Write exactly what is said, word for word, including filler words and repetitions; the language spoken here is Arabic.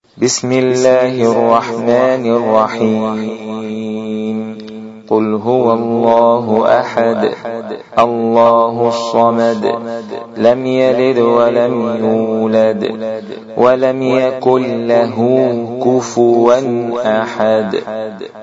بسم الله الرحمن الرحيم. قل هو الله أحد الله الصمد لم يلد ولم يولد ولم يكن له كفوا أحد.